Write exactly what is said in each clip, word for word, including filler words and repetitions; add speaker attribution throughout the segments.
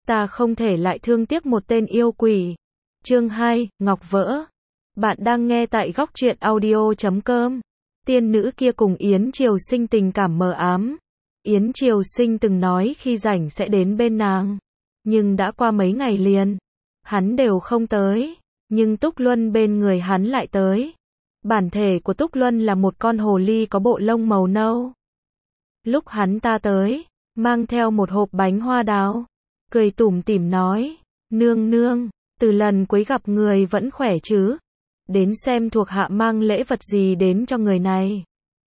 Speaker 1: ta không thể lại thương tiếc một tên yêu quỷ. Chương hai, Ngọc vỡ. Bạn đang nghe tại góc truyện audio chấm com. Tiên nữ kia cùng Yến Triều Sinh tình cảm mờ ám. Yến Triều Sinh từng nói khi rảnh sẽ đến bên nàng. Nhưng đã qua mấy ngày liền. Hắn đều không tới. Nhưng Túc Luân bên người hắn lại tới. Bản thể của Túc Luân là một con hồ ly có bộ lông màu nâu. Lúc hắn ta tới, mang theo một hộp bánh hoa đào. Cười tủm tỉm nói, nương nương, từ lần cuối gặp người vẫn khỏe chứ? Đến xem thuộc hạ mang lễ vật gì đến cho người này.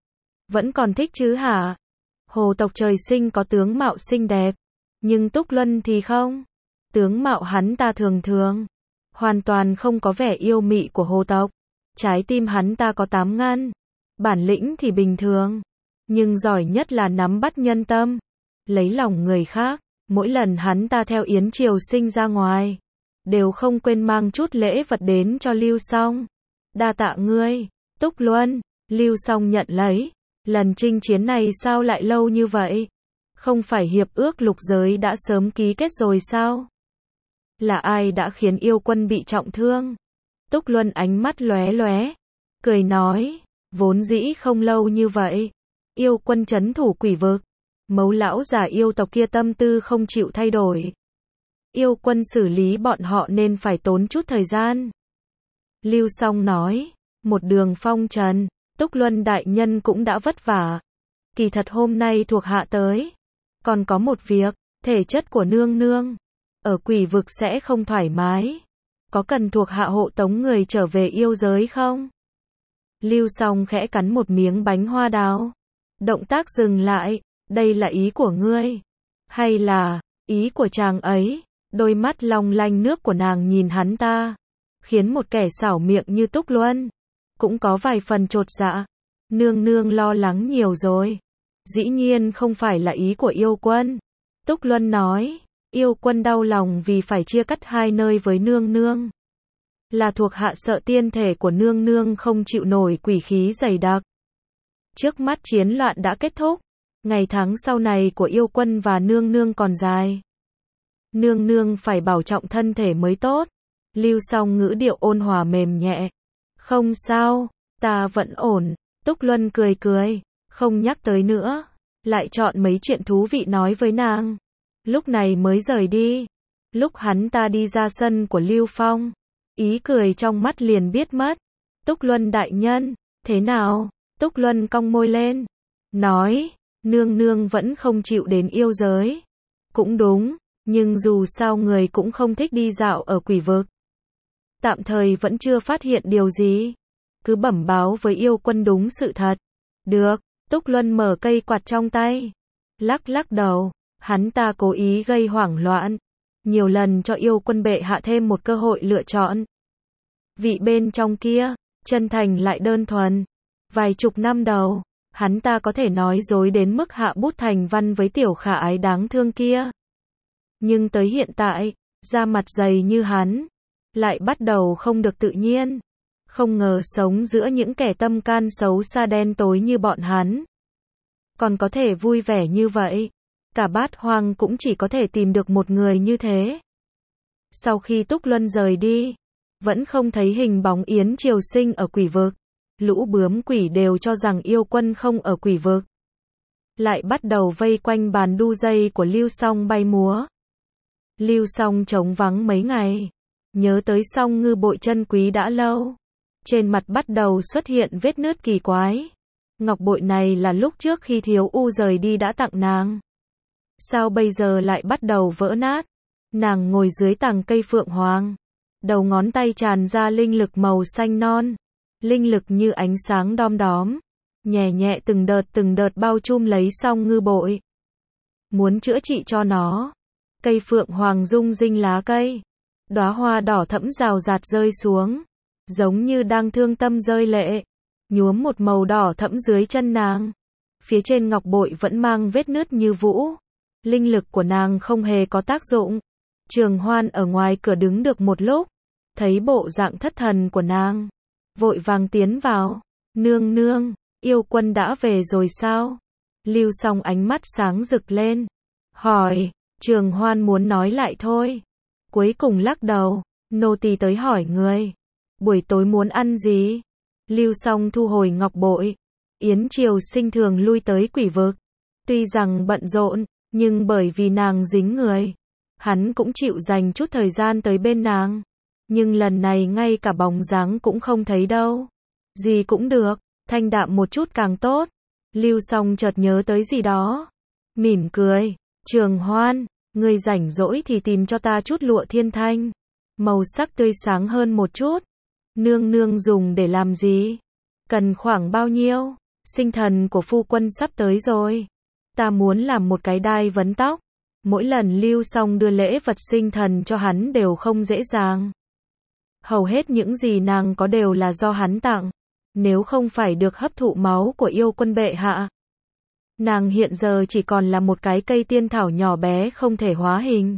Speaker 1: Vẫn còn thích chứ hả? Hồ tộc trời sinh có tướng mạo xinh đẹp, nhưng Túc Luân thì không. Tướng mạo hắn ta thường thường, hoàn toàn không có vẻ yêu mị của hồ tộc. Trái tim hắn ta có tám ngăn, bản lĩnh thì bình thường, nhưng giỏi nhất là nắm bắt nhân tâm, lấy lòng người khác. Mỗi lần hắn ta theo Yến Triều Sinh ra ngoài, đều không quên mang chút lễ vật đến cho Lưu Song. Đa tạ ngươi, Túc Luân. Lưu Song nhận lấy. Lần chinh chiến này sao lại lâu như vậy? Không phải hiệp ước lục giới đã sớm ký kết rồi sao? Là ai đã khiến yêu quân bị trọng thương? Túc Luân ánh mắt lóe lóe, cười nói, vốn dĩ không lâu như vậy. Yêu quân trấn thủ quỷ vực. Mấu lão già yêu tộc kia tâm tư không chịu thay đổi. Yêu quân xử lý bọn họ nên phải tốn chút thời gian. Lưu Song nói, một đường phong trần, Túc Luân đại nhân cũng đã vất vả. Kỳ thật hôm nay thuộc hạ tới. Còn có một việc, thể chất của nương nương ở quỷ vực sẽ không thoải mái. Có cần thuộc hạ hộ tống người trở về yêu giới không? Lưu Song khẽ cắn một miếng bánh hoa đào. Động tác dừng lại. Đây là ý của ngươi? Hay là ý của chàng ấy? Đôi mắt long lanh nước của nàng nhìn hắn ta, khiến một kẻ xảo miệng như Túc Luân cũng có vài phần chột dạ. Nương nương lo lắng nhiều rồi. Dĩ nhiên không phải là ý của yêu quân. Túc Luân nói, yêu quân đau lòng vì phải chia cắt hai nơi với nương nương. Là thuộc hạ sợ tiên thể của nương nương không chịu nổi quỷ khí dày đặc. Trước mắt chiến loạn đã kết thúc. Ngày tháng sau này của yêu quân và nương nương còn dài. Nương nương phải bảo trọng thân thể mới tốt. Lưu Song ngữ điệu ôn hòa mềm nhẹ. Không sao, ta vẫn ổn. Túc Luân cười cười, không nhắc tới nữa. Lại chọn mấy chuyện thú vị nói với nàng. Lúc này mới rời đi. Lúc hắn ta đi ra sân của Lưu Phong, ý cười trong mắt liền biết mất. Túc Luân đại nhân, thế nào? Túc Luân cong môi lên, nói, nương nương vẫn không chịu đến yêu giới. Cũng đúng, nhưng dù sao người cũng không thích đi dạo ở quỷ vực. Tạm thời vẫn chưa phát hiện điều gì. Cứ bẩm báo với yêu quân đúng sự thật. Được, Túc Luân mở cây quạt trong tay. Lắc lắc đầu, hắn ta cố ý gây hoảng loạn. Nhiều lần cho yêu quân bệ hạ thêm một cơ hội lựa chọn. Vị bên trong kia, chân thành lại đơn thuần. Vài chục năm đầu, hắn ta có thể nói dối đến mức hạ bút thành văn với tiểu khả ái đáng thương kia. Nhưng tới hiện tại, da mặt dày như hắn, lại bắt đầu không được tự nhiên. Không ngờ sống giữa những kẻ tâm can xấu xa đen tối như bọn hắn, còn có thể vui vẻ như vậy. Cả bát hoang cũng chỉ có thể tìm được một người như thế. Sau khi Túc Luân rời đi, vẫn không thấy hình bóng Yến Triều Sinh ở quỷ vực. Lũ bướm quỷ đều cho rằng yêu quân không ở quỷ vực. Lại bắt đầu vây quanh bàn đu dây của Lưu Song bay múa. Lưu Song trống vắng mấy ngày. Nhớ tới Song ngư bội chân quý đã lâu. Trên mặt bắt đầu xuất hiện vết nứt kỳ quái. Ngọc bội này là lúc trước khi Thiếu U rời đi đã tặng nàng. Sao bây giờ lại bắt đầu vỡ nát? Nàng ngồi dưới tàng cây phượng hoàng. Đầu ngón tay tràn ra linh lực màu xanh non. Linh lực như ánh sáng đom đóm, nhẹ nhẹ từng đợt từng đợt bao trùm lấy Song ngư bội. Muốn chữa trị cho nó. Cây phượng hoàng rung rinh lá cây. Đóa hoa đỏ thẫm rào rạt rơi xuống. Giống như đang thương tâm rơi lệ. Nhuốm một màu đỏ thẫm dưới chân nàng. Phía trên ngọc bội vẫn mang vết nứt như vũ. Linh lực của nàng không hề có tác dụng. Trường Hoan ở ngoài cửa đứng được một lúc. Thấy bộ dạng thất thần của nàng, vội vàng tiến vào. Nương nương, yêu quân đã về rồi sao? Lưu Song ánh mắt sáng rực lên, hỏi. Trường Hoan muốn nói lại thôi. Cuối cùng lắc đầu, nô tỳ tới hỏi người. Buổi tối muốn ăn gì? Lưu Song thu hồi ngọc bội. Yến Triều Sinh thường lui tới quỷ vực. Tuy rằng bận rộn, nhưng bởi vì nàng dính người, hắn cũng chịu dành chút thời gian tới bên nàng. Nhưng lần này ngay cả bóng dáng cũng không thấy đâu. Gì cũng được, thanh đạm một chút càng tốt. Lưu Song chợt nhớ tới gì đó. Mỉm cười, Trường Hoan, ngươi rảnh rỗi thì tìm cho ta chút lụa thiên thanh. Màu sắc tươi sáng hơn một chút. Nương nương dùng để làm gì? Cần khoảng bao nhiêu? Sinh thần của phu quân sắp tới rồi. Ta muốn làm một cái đai vấn tóc. Mỗi lần Lưu Song đưa lễ vật sinh thần cho hắn đều không dễ dàng. Hầu hết những gì nàng có đều là do hắn tặng. Nếu không phải được hấp thụ máu của yêu quân bệ hạ, nàng hiện giờ chỉ còn là một cái cây tiên thảo nhỏ bé không thể hóa hình.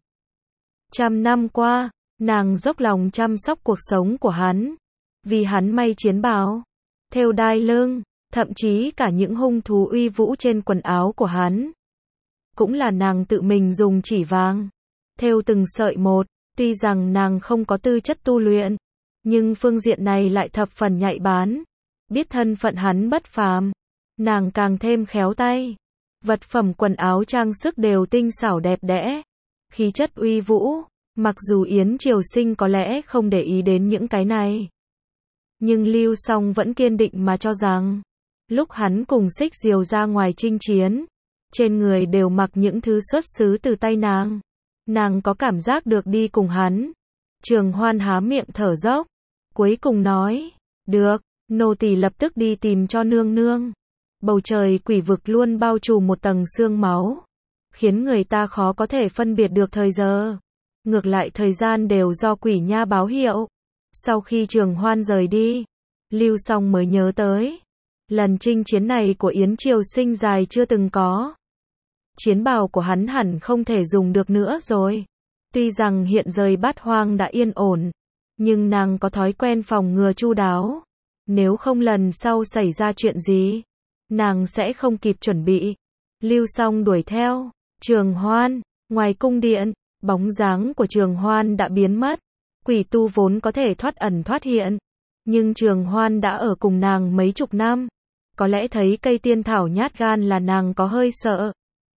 Speaker 1: Trăm năm qua, nàng dốc lòng chăm sóc cuộc sống của hắn. Vì hắn may chiến bào, thêu đai lưng, thậm chí cả những hung thú uy vũ trên quần áo của hắn. Cũng là nàng tự mình dùng chỉ vàng, thêu từng sợi một. Tuy rằng nàng không có tư chất tu luyện, nhưng phương diện này lại thập phần nhạy bén. Biết thân phận hắn bất phàm, nàng càng thêm khéo tay. Vật phẩm quần áo trang sức đều tinh xảo đẹp đẽ, khí chất uy vũ. Mặc dù Yến Triều Sinh có lẽ không để ý đến những cái này, nhưng Lưu Song vẫn kiên định mà cho rằng, lúc hắn cùng Xích Diều ra ngoài chinh chiến, trên người đều mặc những thứ xuất xứ từ tay nàng. Nàng có cảm giác được đi cùng hắn. Trường Hoan há miệng thở dốc, cuối cùng nói, được, nô tỳ lập tức đi tìm cho nương nương. Bầu trời quỷ vực luôn bao trùm một tầng sương máu, khiến người ta khó có thể phân biệt được thời giờ. Ngược lại thời gian đều do quỷ nha báo hiệu. Sau khi Trường Hoan rời đi, Lưu Song mới nhớ tới, lần chinh chiến này của Yến Triều Sinh dài chưa từng có. Chiến bào của hắn hẳn không thể dùng được nữa rồi. Tuy rằng hiện rời Bát Hoang đã yên ổn, nhưng nàng có thói quen phòng ngừa chu đáo. Nếu không lần sau xảy ra chuyện gì, nàng sẽ không kịp chuẩn bị. Lưu Song đuổi theo. Trường Hoan, ngoài cung điện, bóng dáng của Trường Hoan đã biến mất. Quỷ tu vốn có thể thoát ẩn thoát hiện, nhưng Trường Hoan đã ở cùng nàng mấy chục năm. Có lẽ thấy cây tiên thảo nhát gan là nàng có hơi sợ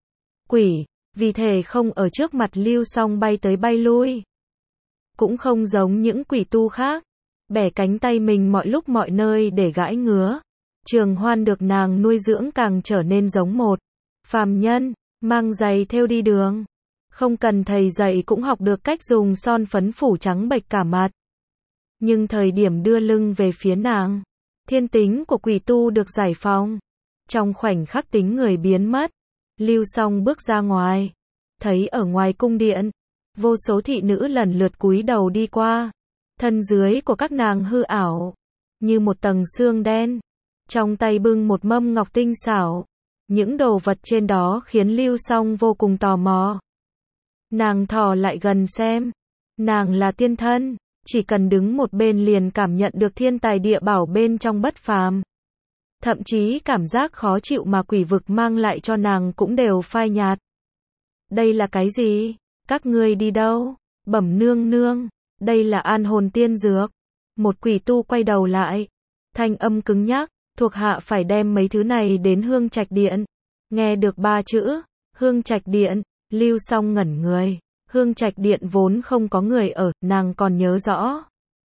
Speaker 1: quỷ, vì thể không ở trước mặt Lưu Song bay tới bay lui. Cũng không giống những quỷ tu khác, bẻ cánh tay mình mọi lúc mọi nơi để gãi ngứa. Trường Hoan được nàng nuôi dưỡng càng trở nên giống một phàm nhân, mang giày thêu đi đường. Không cần thầy dạy cũng học được cách dùng son phấn phủ trắng bệch cả mặt. Nhưng thời điểm đưa lưng về phía nàng, thiên tính của quỷ tu được giải phóng. Trong khoảnh khắc tính người biến mất, Lưu Song bước ra ngoài, thấy ở ngoài cung điện, vô số thị nữ lần lượt cúi đầu đi qua. Thân dưới của các nàng hư ảo, như một tầng xương đen, trong tay bưng một mâm ngọc tinh xảo. Những đồ vật trên đó khiến Lưu Song vô cùng tò mò. Nàng thò lại gần xem, nàng là tiên thân, chỉ cần đứng một bên liền cảm nhận được thiên tài địa bảo bên trong bất phàm. Thậm chí cảm giác khó chịu mà quỷ vực mang lại cho nàng cũng đều phai nhạt. Đây là cái gì? Các ngươi đi đâu? Bẩm nương nương, đây là an hồn tiên dược. Một quỷ tu quay đầu lại, thanh âm cứng nhắc, thuộc hạ phải đem mấy thứ này đến Hương Trạch Điện. Nghe được ba chữ, Hương Trạch Điện, Lưu Song ngẩn người. Hương Trạch Điện vốn không có người ở, nàng còn nhớ rõ.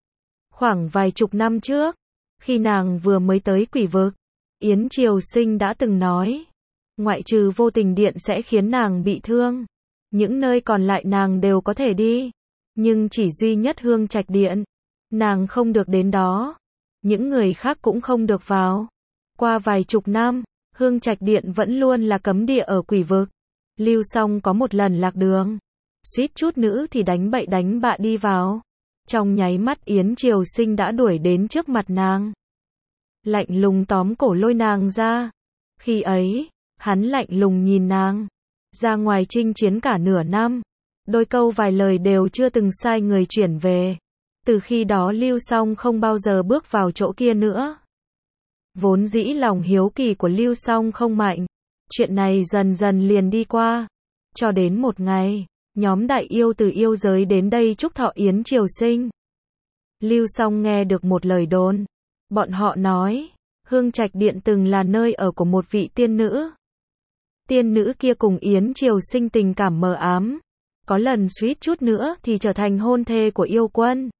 Speaker 1: Khoảng vài chục năm trước, khi nàng vừa mới tới quỷ vực, Yến Triều Sinh đã từng nói, ngoại trừ Vô Tình Điện sẽ khiến nàng bị thương, những nơi còn lại nàng đều có thể đi, nhưng chỉ duy nhất Hương Trạch Điện, nàng không được đến đó, những người khác cũng không được vào. Qua vài chục năm, Hương Trạch Điện vẫn luôn là cấm địa ở quỷ vực. Lưu Song có một lần lạc đường, suýt chút nữa thì đánh bậy đánh bạ đi vào. Trong nháy mắt Yến Triều Sinh đã đuổi đến trước mặt nàng, lạnh lùng tóm cổ lôi nàng ra. Khi ấy, hắn lạnh lùng nhìn nàng, ra ngoài chinh chiến cả nửa năm, đôi câu vài lời đều chưa từng sai người chuyển về. Từ khi đó Lưu Song không bao giờ bước vào chỗ kia nữa. Vốn dĩ lòng hiếu kỳ của Lưu Song không mạnh, chuyện này dần dần liền đi qua. Cho đến một ngày, nhóm đại yêu từ yêu giới đến đây chúc thọ yến triều sinh. Lưu Song nghe được một lời đồn. Bọn họ nói, Hương Trạch Điện từng là nơi ở của một vị tiên nữ. Tiên nữ kia cùng yến triều sinh tình cảm mờ ám. Có lần suýt chút nữa thì trở thành hôn thê của yêu quân.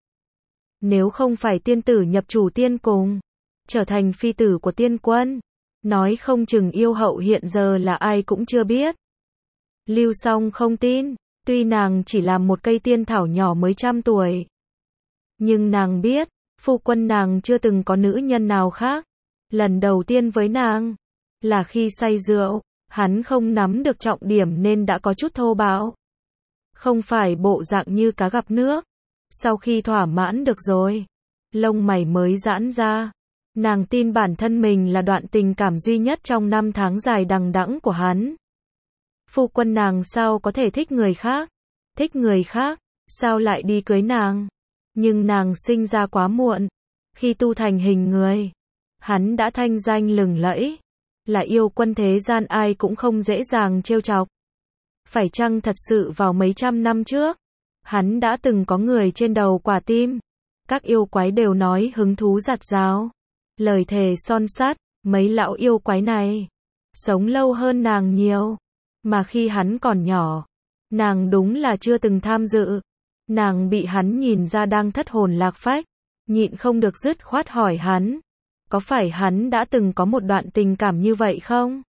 Speaker 1: Nếu không phải tiên tử nhập chủ tiên cùng, trở thành phi tử của tiên quân, nói không chừng yêu hậu hiện giờ là ai cũng chưa biết. Lưu Song không tin, tuy nàng chỉ là một cây tiên thảo nhỏ mới trăm tuổi. Nhưng nàng biết, phu quân nàng chưa từng có nữ nhân nào khác. Lần đầu tiên với nàng, là khi say rượu, hắn không nắm được trọng điểm nên đã có chút thô bạo. Không phải bộ dạng như cá gặp nước. Sau khi thỏa mãn được rồi, lông mày mới giãn ra. Nàng tin bản thân mình là đoạn tình cảm duy nhất trong năm tháng dài đằng đẵng của hắn. Phu quân nàng sao có thể thích người khác? Thích người khác, sao lại đi cưới nàng? Nhưng nàng sinh ra quá muộn. Khi tu thành hình người, hắn đã thanh danh lừng lẫy. Là yêu quân thế gian ai cũng không dễ dàng trêu chọc. Phải chăng thật sự vào mấy trăm năm trước, hắn đã từng có người trên đầu quả tim. Các yêu quái đều nói hứng thú giặt rào. Lời thề son sắt, mấy lão yêu quái này sống lâu hơn nàng nhiều. Mà khi hắn còn nhỏ, nàng đúng là chưa từng tham dự. Nàng bị hắn nhìn ra đang thất hồn lạc phách, nhịn không được dứt khoát hỏi hắn. Có phải hắn đã từng có một đoạn tình cảm như vậy không?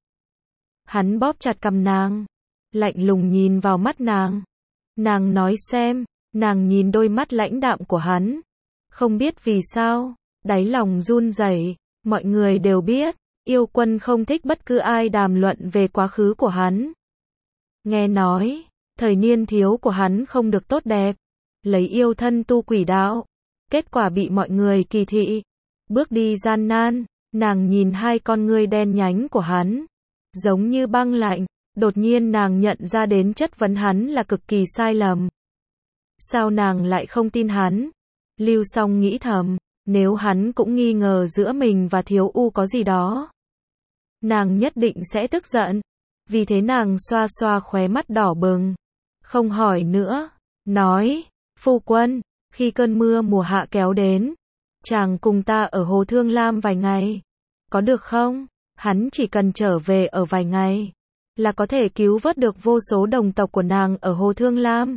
Speaker 1: Hắn bóp chặt cằm nàng, lạnh lùng nhìn vào mắt nàng. Nàng nói xem, nàng nhìn đôi mắt lãnh đạm của hắn. Không biết vì sao, đáy lòng run rẩy. Mọi người đều biết, yêu quân không thích bất cứ ai đàm luận về quá khứ của hắn. Nghe nói, thời niên thiếu của hắn không được tốt đẹp. Lấy yêu thân tu quỷ đạo. Kết quả bị mọi người kỳ thị. Bước đi gian nan, nàng nhìn hai con ngươi đen nhánh của hắn. Giống như băng lạnh, đột nhiên nàng nhận ra đến chất vấn hắn là cực kỳ sai lầm. Sao nàng lại không tin hắn? Lưu Song nghĩ thầm, nếu hắn cũng nghi ngờ giữa mình và Thiếu U có gì đó, nàng nhất định sẽ tức giận. Vì thế nàng xoa xoa khóe mắt đỏ bừng. Không hỏi nữa, nói, phu quân, khi cơn mưa mùa hạ kéo đến, chàng cùng ta ở Hồ Thương Lam vài ngày. Có được không? Hắn chỉ cần trở về ở vài ngày, là có thể cứu vớt được vô số đồng tộc của nàng ở Hồ Thương Lam.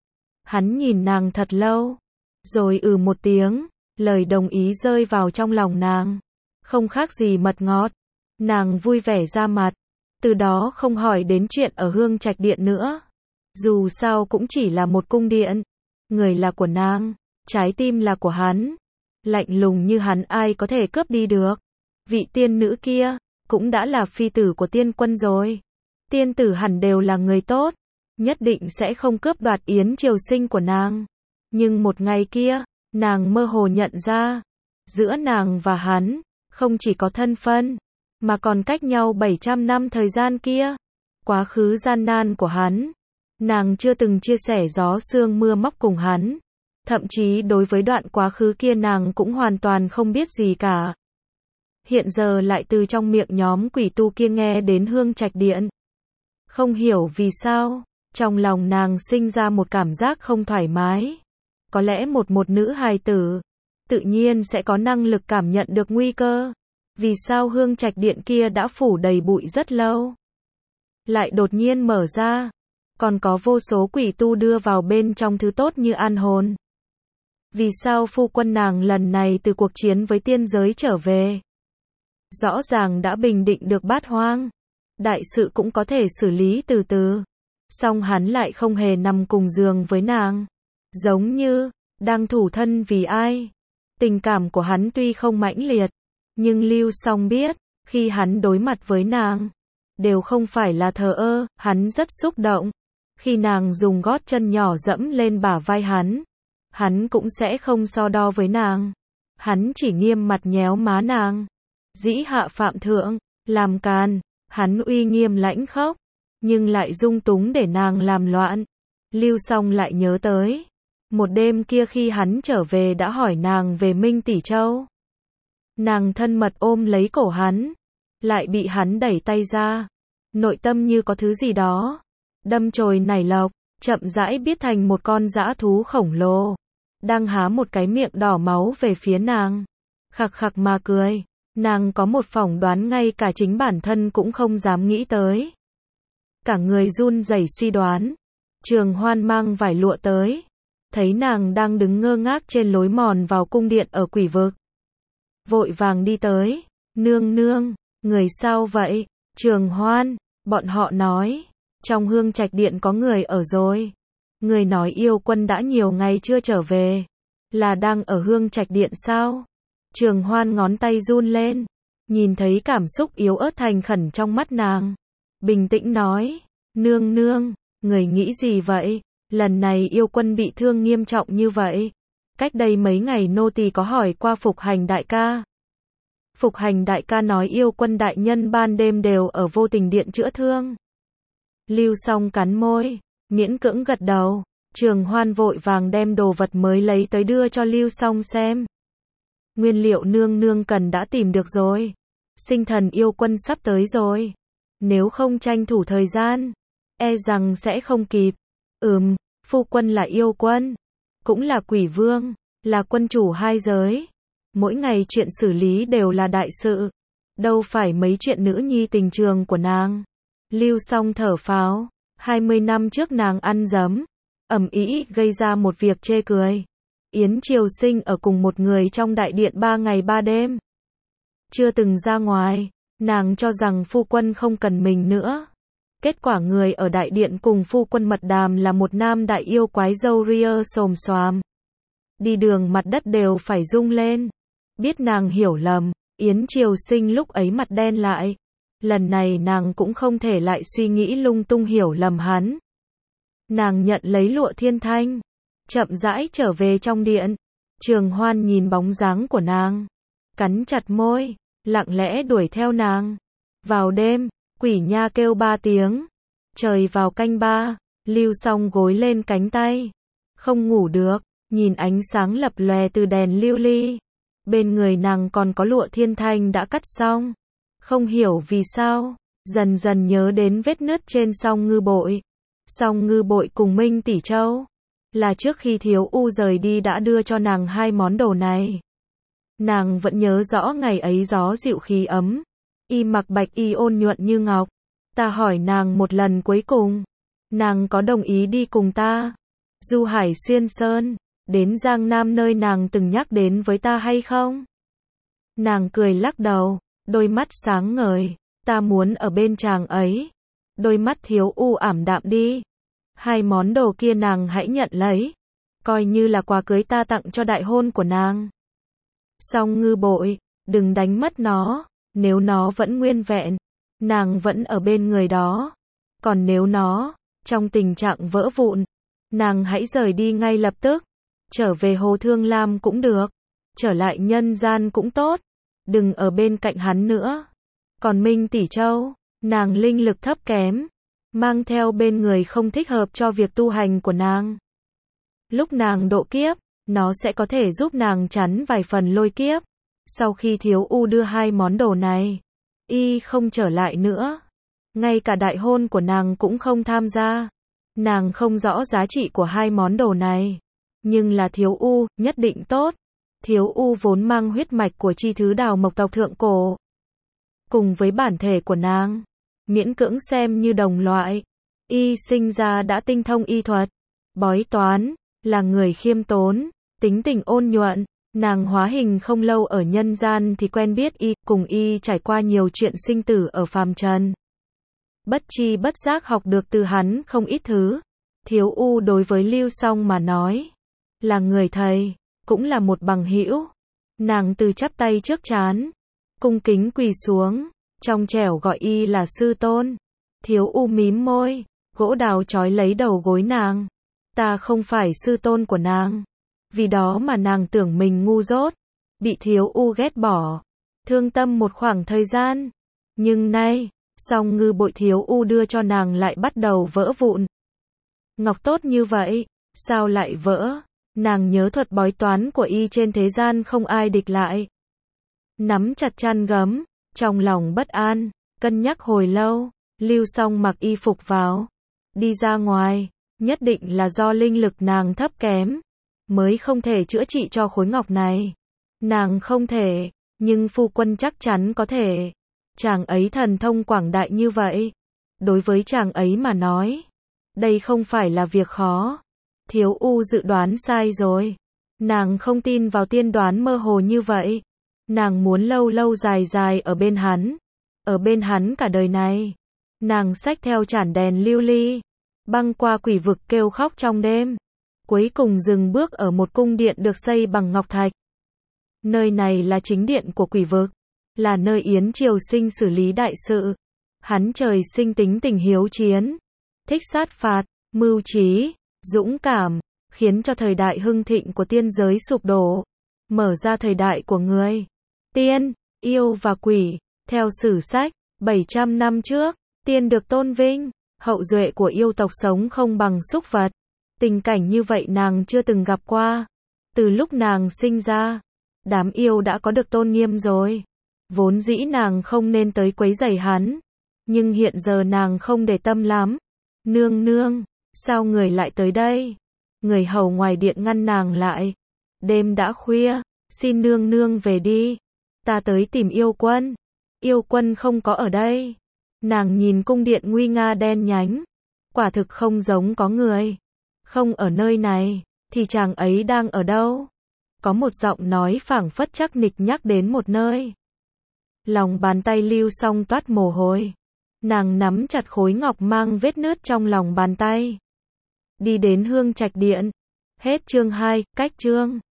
Speaker 1: Hắn nhìn nàng thật lâu, rồi ừ một tiếng, lời đồng ý rơi vào trong lòng nàng. Không khác gì mật ngọt. Nàng vui vẻ ra mặt, từ đó không hỏi đến chuyện ở Hương Trạch Điện nữa. Dù sao cũng chỉ là một cung điện. Người là của nàng, trái tim là của hắn. Lạnh lùng như hắn ai có thể cướp đi được. Vị tiên nữ kia, cũng đã là phi tử của tiên quân rồi. Tiên tử hẳn đều là người tốt, nhất định sẽ không cướp đoạt yến triều sinh của nàng. Nhưng một ngày kia, nàng mơ hồ nhận ra, giữa nàng và hắn, không chỉ có thân phân, mà còn cách nhau bảy trăm năm thời gian kia. Quá khứ gian nan của hắn, nàng chưa từng chia sẻ gió sương mưa móc cùng hắn. Thậm chí đối với đoạn quá khứ kia nàng cũng hoàn toàn không biết gì cả. Hiện giờ lại từ trong miệng nhóm quỷ tu kia nghe đến Hương Trạch Điện. Không hiểu vì sao, trong lòng nàng sinh ra một cảm giác không thoải mái. Có lẽ một một nữ hài tử, tự nhiên sẽ có năng lực cảm nhận được nguy cơ. Vì sao Hương Trạch Điện kia đã phủ đầy bụi rất lâu, lại đột nhiên mở ra, còn có vô số quỷ tu đưa vào bên trong thứ tốt như an hồn. Vì sao phu quân nàng lần này từ cuộc chiến với tiên giới trở về, rõ ràng đã bình định được bát hoang, đại sự cũng có thể xử lý từ từ, song hắn lại không hề nằm cùng giường với nàng, giống như đang thủ thân vì ai. Tình cảm của hắn tuy không mãnh liệt, nhưng Lưu Song biết, khi hắn đối mặt với nàng, đều không phải là thờ ơ. Hắn rất xúc động. Khi nàng dùng gót chân nhỏ dẫm lên bả vai hắn, hắn cũng sẽ không so đo với nàng. Hắn chỉ nghiêm mặt nhéo má nàng. Dĩ hạ phạm thượng, làm càn. Hắn uy nghiêm lãnh khốc, nhưng lại dung túng để nàng làm loạn. Lưu Song lại nhớ tới một đêm kia khi hắn trở về đã hỏi nàng về Minh Tỷ Châu. Nàng thân mật ôm lấy cổ hắn, lại bị hắn đẩy tay ra. Nội tâm như có thứ gì đó đâm chồi nảy lộc. chậm rãi biến thành một con dã thú khổng lồ, đang há một cái miệng đỏ máu về phía nàng. Khặc khặc mà cười, nàng có một phỏng đoán ngay cả chính bản thân cũng không dám nghĩ tới. Cả người run rẩy suy đoán, Trường Hoan mang vải lụa tới, thấy nàng đang đứng ngơ ngác trên lối mòn vào cung điện ở quỷ vực. Vội vàng đi tới, nương nương, người sao vậy? Trường Hoan, bọn họ nói, trong Hương Trạch Điện có người ở rồi. Người nói yêu quân đã nhiều ngày chưa trở về, là đang ở Hương Trạch Điện sao? Trường Hoan ngón tay run lên, nhìn thấy cảm xúc yếu ớt thành khẩn trong mắt nàng, bình tĩnh nói, nương nương, người nghĩ gì vậy? Lần này yêu quân bị thương nghiêm trọng như vậy. Cách đây mấy ngày nô tỳ có hỏi qua Phục Hành đại ca. Phục Hành đại ca nói yêu quân đại nhân ban đêm đều ở Vô Tình Điện chữa thương. Lưu Song cắn môi, miễn cưỡng gật đầu. Trường Hoan vội vàng đem đồ vật mới lấy tới đưa cho Lưu Song xem. Nguyên liệu nương nương cần đã tìm được rồi. Sinh thần yêu quân sắp tới rồi. Nếu không tranh thủ thời gian, e rằng sẽ không kịp. Ừm, phu quân là yêu quân, cũng là quỷ vương, là quân chủ hai giới. Mỗi ngày chuyện xử lý đều là đại sự, đâu phải mấy chuyện nữ nhi tình trường của nàng. Lưu Song thở phào, hai mươi năm trước nàng ăn dấm, ầm ĩ gây ra một việc chê cười. Yến Triều Sinh ở cùng một người trong đại điện ba ngày ba đêm. Chưa từng ra ngoài, nàng cho rằng phu quân không cần mình nữa. Kết quả người ở đại điện cùng phu quân mật đàm là một nam đại yêu quái râu ria xồm xoàm. Đi đường mặt đất đều phải rung lên. Biết nàng hiểu lầm, Yến Triều Sinh lúc ấy mặt đen lại. Lần này nàng cũng không thể lại suy nghĩ lung tung hiểu lầm hắn. Nàng nhận lấy lụa thiên thanh, chậm rãi trở về trong điện. Trường Hoan nhìn bóng dáng của nàng, cắn chặt môi, lặng lẽ đuổi theo nàng. Vào đêm, quỷ nha kêu ba tiếng. Trời vào canh ba, Lưu Song gối lên cánh tay, không ngủ được, nhìn ánh sáng lập lòe từ đèn lưu ly. Bên người nàng còn có lụa thiên thanh đã cắt xong. Không hiểu vì sao, dần dần nhớ đến vết nứt trên song ngư bội. Song ngư bội cùng Minh Tỷ Châu, là trước khi Thiếu U rời đi đã đưa cho nàng hai món đồ này. Nàng vẫn nhớ rõ ngày ấy gió dịu khí ấm, y mặc bạch y ôn nhuận như ngọc. Ta hỏi nàng một lần cuối cùng, nàng có đồng ý đi cùng ta du hải xuyên sơn, đến Giang Nam nơi nàng từng nhắc đến với ta hay không? Nàng cười lắc đầu, đôi mắt sáng ngời, ta muốn ở bên chàng ấy. Đôi mắt Thiếu U ảm đạm đi. Hai món đồ kia nàng hãy nhận lấy, coi như là quà cưới ta tặng cho đại hôn của nàng. Song ngư bội, đừng đánh mất nó, nếu nó vẫn nguyên vẹn, nàng vẫn ở bên người đó. Còn nếu nó, trong tình trạng vỡ vụn, nàng hãy rời đi ngay lập tức. Trở về Hồ Thương Lam cũng được, trở lại nhân gian cũng tốt, đừng ở bên cạnh hắn nữa. Còn Minh Tỷ Châu, nàng linh lực thấp kém, mang theo bên người không thích hợp cho việc tu hành của nàng. Lúc nàng độ kiếp, nó sẽ có thể giúp nàng chắn vài phần lôi kiếp. Sau khi Thiếu U đưa hai món đồ này, y không trở lại nữa. Ngay cả đại hôn của nàng cũng không tham gia. Nàng không rõ giá trị của hai món đồ này, nhưng là Thiếu U, nhất định tốt. Thiếu U vốn mang huyết mạch của chi thứ đào mộc tộc thượng cổ. Cùng với bản thể của nàng, miễn cưỡng xem như đồng loại. Y sinh ra đã tinh thông y thuật, bói toán, là người khiêm tốn, tính tình ôn nhuận. Nàng hóa hình không lâu ở nhân gian thì quen biết y, cùng y trải qua nhiều chuyện sinh tử ở phàm trần. Bất chi bất giác học được từ hắn không ít thứ. Thiếu U đối với Lưu Song mà nói, là người thầy, cũng là một bằng hữu. Nàng từ chắp tay trước trán, cung kính quỳ xuống, trong trẻo gọi y là sư tôn. Thiếu U mím môi, gỗ đào trói lấy đầu gối nàng. Ta không phải sư tôn của nàng, vì đó mà nàng tưởng mình ngu dốt, bị Thiếu U ghét bỏ, thương tâm một khoảng thời gian. Nhưng nay, song ngư bội Thiếu U đưa cho nàng lại bắt đầu vỡ vụn. Ngọc tốt như vậy, sao lại vỡ? Nàng nhớ thuật bói toán của y trên thế gian không ai địch lại. Nắm chặt chăn gấm, trong lòng bất an, cân nhắc hồi lâu. Lưu Song mặc y phục vào, đi ra ngoài, Nhất định là do linh lực nàng thấp kém, mới không thể chữa trị cho khối ngọc này. Nàng không thể, nhưng phu quân chắc chắn có thể. Chàng ấy thần thông quảng đại như vậy. Đối với chàng ấy mà nói, đây không phải là việc khó. Thiếu U dự đoán sai rồi. Nàng không tin vào tiên đoán mơ hồ như vậy. Nàng muốn lâu lâu dài dài ở bên hắn. Ở bên hắn cả đời này. Nàng xách theo chản đèn lưu ly, băng qua quỷ vực kêu khóc trong đêm. Cuối cùng dừng bước ở một cung điện được xây bằng ngọc thạch. Nơi này là chính điện của quỷ vực, là nơi Yến Triều Sinh xử lý đại sự. Hắn trời sinh tính tình hiếu chiến, thích sát phạt, mưu trí, dũng cảm, khiến cho thời đại hưng thịnh của tiên giới sụp đổ, mở ra thời đại của người, tiên, yêu và quỷ. Theo sử sách, bảy trăm năm trước, tiên được tôn vinh, hậu duệ của yêu tộc sống không bằng súc vật. Tình cảnh như vậy nàng chưa từng gặp qua. Từ lúc nàng sinh ra, đám yêu đã có được tôn nghiêm rồi. Vốn dĩ nàng không nên tới quấy rầy hắn, nhưng hiện giờ nàng không để tâm lắm. Nương nương, sao người lại tới đây? Người hầu ngoài điện ngăn nàng lại. Đêm đã khuya, xin nương nương về đi. Ta tới tìm yêu quân. Yêu quân không có ở đây. Nàng nhìn cung điện nguy nga đen nhánh, quả thực không giống có người. Không ở nơi này, thì chàng ấy đang ở đâu? Có một giọng nói phảng phất chắc nịch nhắc đến một nơi. Lòng bàn tay Lưu Song toát mồ hôi. Nàng nắm chặt khối ngọc mang vết nứt trong lòng bàn tay. Đi đến Hương Trạch Điện. Hết chương hai, cách chương.